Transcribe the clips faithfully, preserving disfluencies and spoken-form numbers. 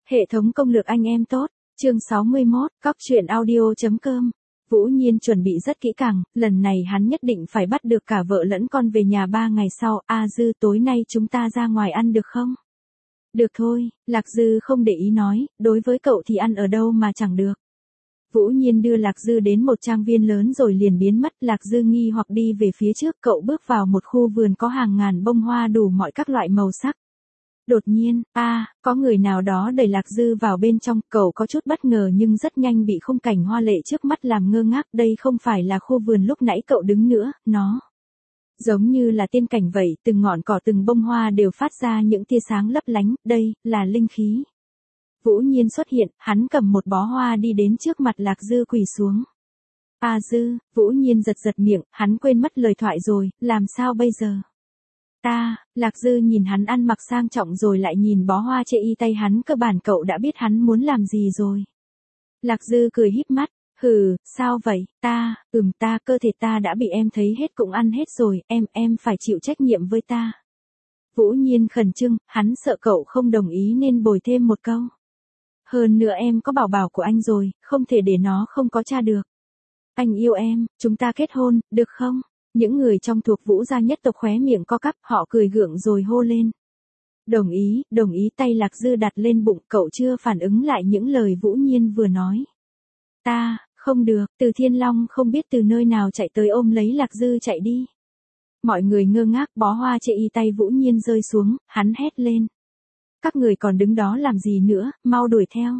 Hệ thống công lược anh em tốt, chương sáu mươi mốt, cóc truyện audio.com. Vũ Nhiên chuẩn bị rất kỹ càng, lần này hắn nhất định phải bắt được cả vợ lẫn con về nhà ba ngày sau. A Dư, tối nay chúng ta ra ngoài ăn được không? Được thôi, Lạc Dư không để ý nói, đối với cậu thì ăn ở đâu mà chẳng được. Vũ Nhiên đưa Lạc Dư đến một trang viên lớn rồi liền biến mất. Lạc Dư nghi hoặc đi về phía trước, cậu bước vào một khu vườn có hàng ngàn bông hoa đủ mọi các loại màu sắc. Đột nhiên, a, à, có người nào đó đẩy Lạc Dư vào bên trong, cậu có chút bất ngờ nhưng rất nhanh bị khung cảnh hoa lệ trước mắt làm ngơ ngác. Đây không phải là khu vườn lúc nãy cậu đứng nữa, nó giống như là tiên cảnh vậy, từng ngọn cỏ từng bông hoa đều phát ra những tia sáng lấp lánh, đây là linh khí. Vũ Nhiên xuất hiện, hắn cầm một bó hoa đi đến trước mặt Lạc Dư quỳ xuống. A Dư, Vũ Nhiên giật giật miệng, hắn quên mất lời thoại rồi, làm sao bây giờ? Ta, Lạc Dư nhìn hắn ăn mặc sang trọng rồi lại nhìn bó hoa trên y tay hắn, cơ bản cậu đã biết hắn muốn làm gì rồi. Lạc Dư cười híp mắt, hừ, sao vậy, ta, ừm ta, cơ thể ta đã bị em thấy hết cũng ăn hết rồi, em, em phải chịu trách nhiệm với ta. Vũ Nhiên khẩn trương, hắn sợ cậu không đồng ý nên bồi thêm một câu. Hơn nữa em có bảo bảo của anh rồi, không thể để nó không có cha được. Anh yêu em, chúng ta kết hôn, được không? Những người trong thuộc Vũ gia nhất tộc khóe miệng co cắp, họ cười gượng rồi hô lên. Đồng ý, đồng ý. Tay Lạc Dư đặt lên bụng, cậu chưa phản ứng lại những lời Vũ Nhiên vừa nói. Ta, không được, Từ Thiên Long không biết từ nơi nào chạy tới ôm lấy Lạc Dư chạy đi. Mọi người ngơ ngác, bó hoa trên y tay Vũ Nhiên rơi xuống, hắn hét lên. Các người còn đứng đó làm gì nữa, mau đuổi theo.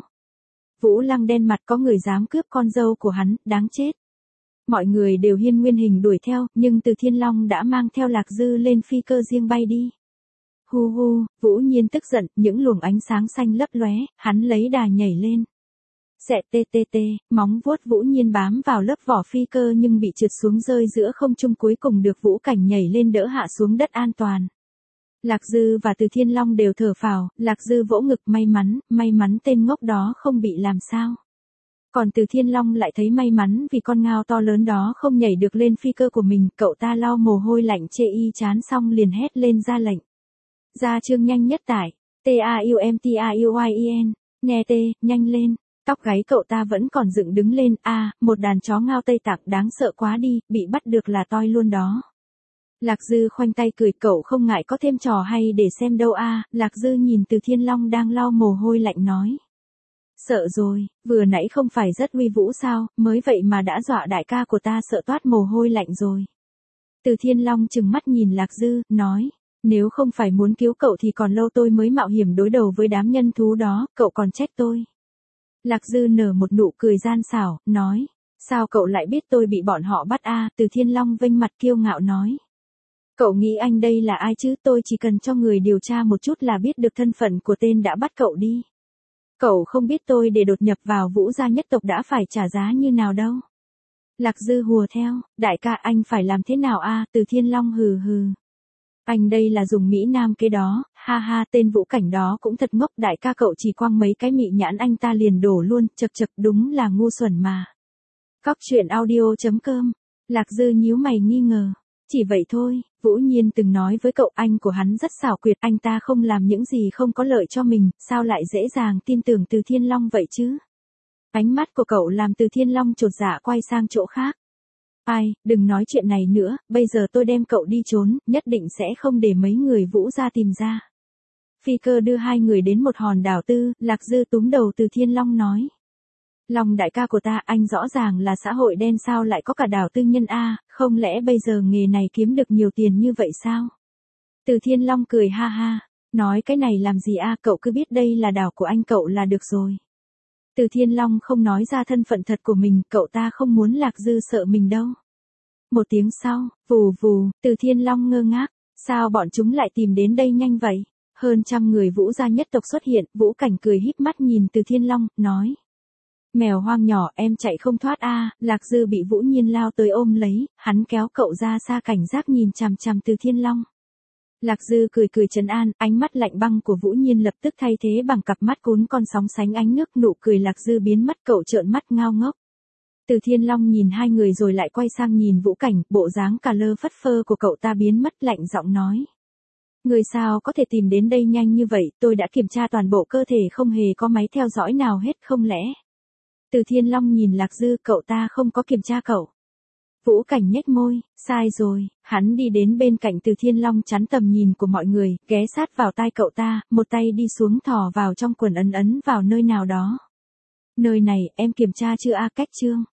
Vũ Lăng đen mặt, có người dám cướp con dâu của hắn, đáng chết. Mọi người đều hiên nguyên hình đuổi theo, nhưng Từ Thiên Long đã mang theo Lạc Dư lên phi cơ riêng bay đi. Hu hu, Vũ Nhiên tức giận, những luồng ánh sáng xanh lấp lóe, hắn lấy đà nhảy lên. Xẹt tê tê tê, móng vuốt Vũ Nhiên bám vào lớp vỏ phi cơ nhưng bị trượt xuống rơi giữa không trung, cuối cùng được Vũ Cảnh nhảy lên đỡ hạ xuống đất an toàn. Lạc Dư và Từ Thiên Long đều thở phào, Lạc Dư vỗ ngực, may mắn, may mắn tên ngốc đó không bị làm sao. Còn Từ Thiên Long lại thấy may mắn vì con ngao to lớn đó không nhảy được lên phi cơ của mình, cậu ta lau mồ hôi lạnh chê y chán xong liền hét lên ra lệnh. Ra chương nhanh nhất tải, T A U M T A U Y N, nè tê, nhanh lên, tóc gáy cậu ta vẫn còn dựng đứng lên, a, à, một đàn chó ngao Tây Tạng đáng sợ quá đi, bị bắt được là toi luôn đó. Lạc Dư khoanh tay cười, cậu không ngại có thêm trò hay để xem đâu a. À. Lạc Dư nhìn Từ Thiên Long đang lau mồ hôi lạnh nói. Sợ rồi, vừa nãy không phải rất uy vũ sao, mới vậy mà đã dọa đại ca của ta sợ toát mồ hôi lạnh rồi. Từ Thiên Long trừng mắt nhìn Lạc Dư, nói, nếu không phải muốn cứu cậu thì còn lâu tôi mới mạo hiểm đối đầu với đám nhân thú đó, cậu còn trách tôi. Lạc Dư nở một nụ cười gian xảo, nói, sao cậu lại biết tôi bị bọn họ bắt a? À? Từ Thiên Long vênh mặt kiêu ngạo nói. Cậu nghĩ anh đây là ai chứ, tôi chỉ cần cho người điều tra một chút là biết được thân phận của tên đã bắt cậu đi. Cậu không biết tôi để đột nhập vào Vũ gia nhất tộc đã phải trả giá như nào đâu. Lạc Dư hùa theo, đại ca anh phải làm thế nào a? À? Từ Thiên Long hừ hừ. Anh đây là dùng Mỹ Nam kế đó, ha ha, tên Vũ Cảnh đó cũng thật ngốc, đại ca cậu chỉ quăng mấy cái mị nhãn anh ta liền đổ luôn, chật chật, đúng là ngu xuẩn mà. Cóc truyện audio.com, Lạc Dư nhíu mày nghi ngờ. Chỉ vậy thôi, Vũ Nhiên từng nói với cậu anh của hắn rất xảo quyệt, anh ta không làm những gì không có lợi cho mình, sao lại dễ dàng tin tưởng Từ Thiên Long vậy chứ? Ánh mắt của cậu làm Từ Thiên Long chột dạ quay sang chỗ khác. Ai, đừng nói chuyện này nữa, bây giờ tôi đem cậu đi trốn, nhất định sẽ không để mấy người Vũ gia tìm ra. Phi cơ đưa hai người đến một hòn đảo tư, Lạc Dư túm đầu Từ Thiên Long nói. Long đại ca của ta, anh rõ ràng là xã hội đen sao lại có cả đảo tư nhân a, không lẽ bây giờ nghề này kiếm được nhiều tiền như vậy sao? Từ Thiên Long cười ha ha, nói cái này làm gì a, cậu cứ biết đây là đảo của anh cậu là được rồi. Từ Thiên Long không nói ra thân phận thật của mình, cậu ta không muốn Lạc Dư sợ mình đâu. Một tiếng sau, vù vù, Từ Thiên Long ngơ ngác, sao bọn chúng lại tìm đến đây nhanh vậy? Hơn trăm người Vũ gia nhất tộc xuất hiện, Vũ Cảnh cười híp mắt nhìn Từ Thiên Long, nói. Mèo hoang nhỏ, em chạy không thoát a. À. Lạc Dư bị Vũ Nhiên lao tới ôm lấy, hắn kéo cậu ra xa cảnh giác nhìn chằm chằm Từ Thiên Long. Lạc Dư cười cười trấn an, ánh mắt lạnh băng của Vũ Nhiên lập tức thay thế bằng cặp mắt cuốn con sóng sánh ánh nước, nụ cười Lạc Dư biến mất, cậu trợn mắt ngao ngốc. Từ Thiên Long nhìn hai người rồi lại quay sang nhìn Vũ Cảnh, bộ dáng cà lơ phất phơ của cậu ta biến mất, lạnh giọng nói. Người sao có thể tìm đến đây nhanh như vậy, tôi đã kiểm tra toàn bộ cơ thể không hề có máy theo dõi nào hết không lẽ. Từ Thiên Long nhìn Lạc Dư, cậu ta không có kiểm tra cậu. Vũ Cảnh nhếch môi, sai rồi, hắn đi đến bên cạnh Từ Thiên Long chắn tầm nhìn của mọi người, ghé sát vào tai cậu ta, một tay đi xuống thò vào trong quần ấn ấn vào nơi nào đó. Nơi này, em kiểm tra chưa a? Cách trương.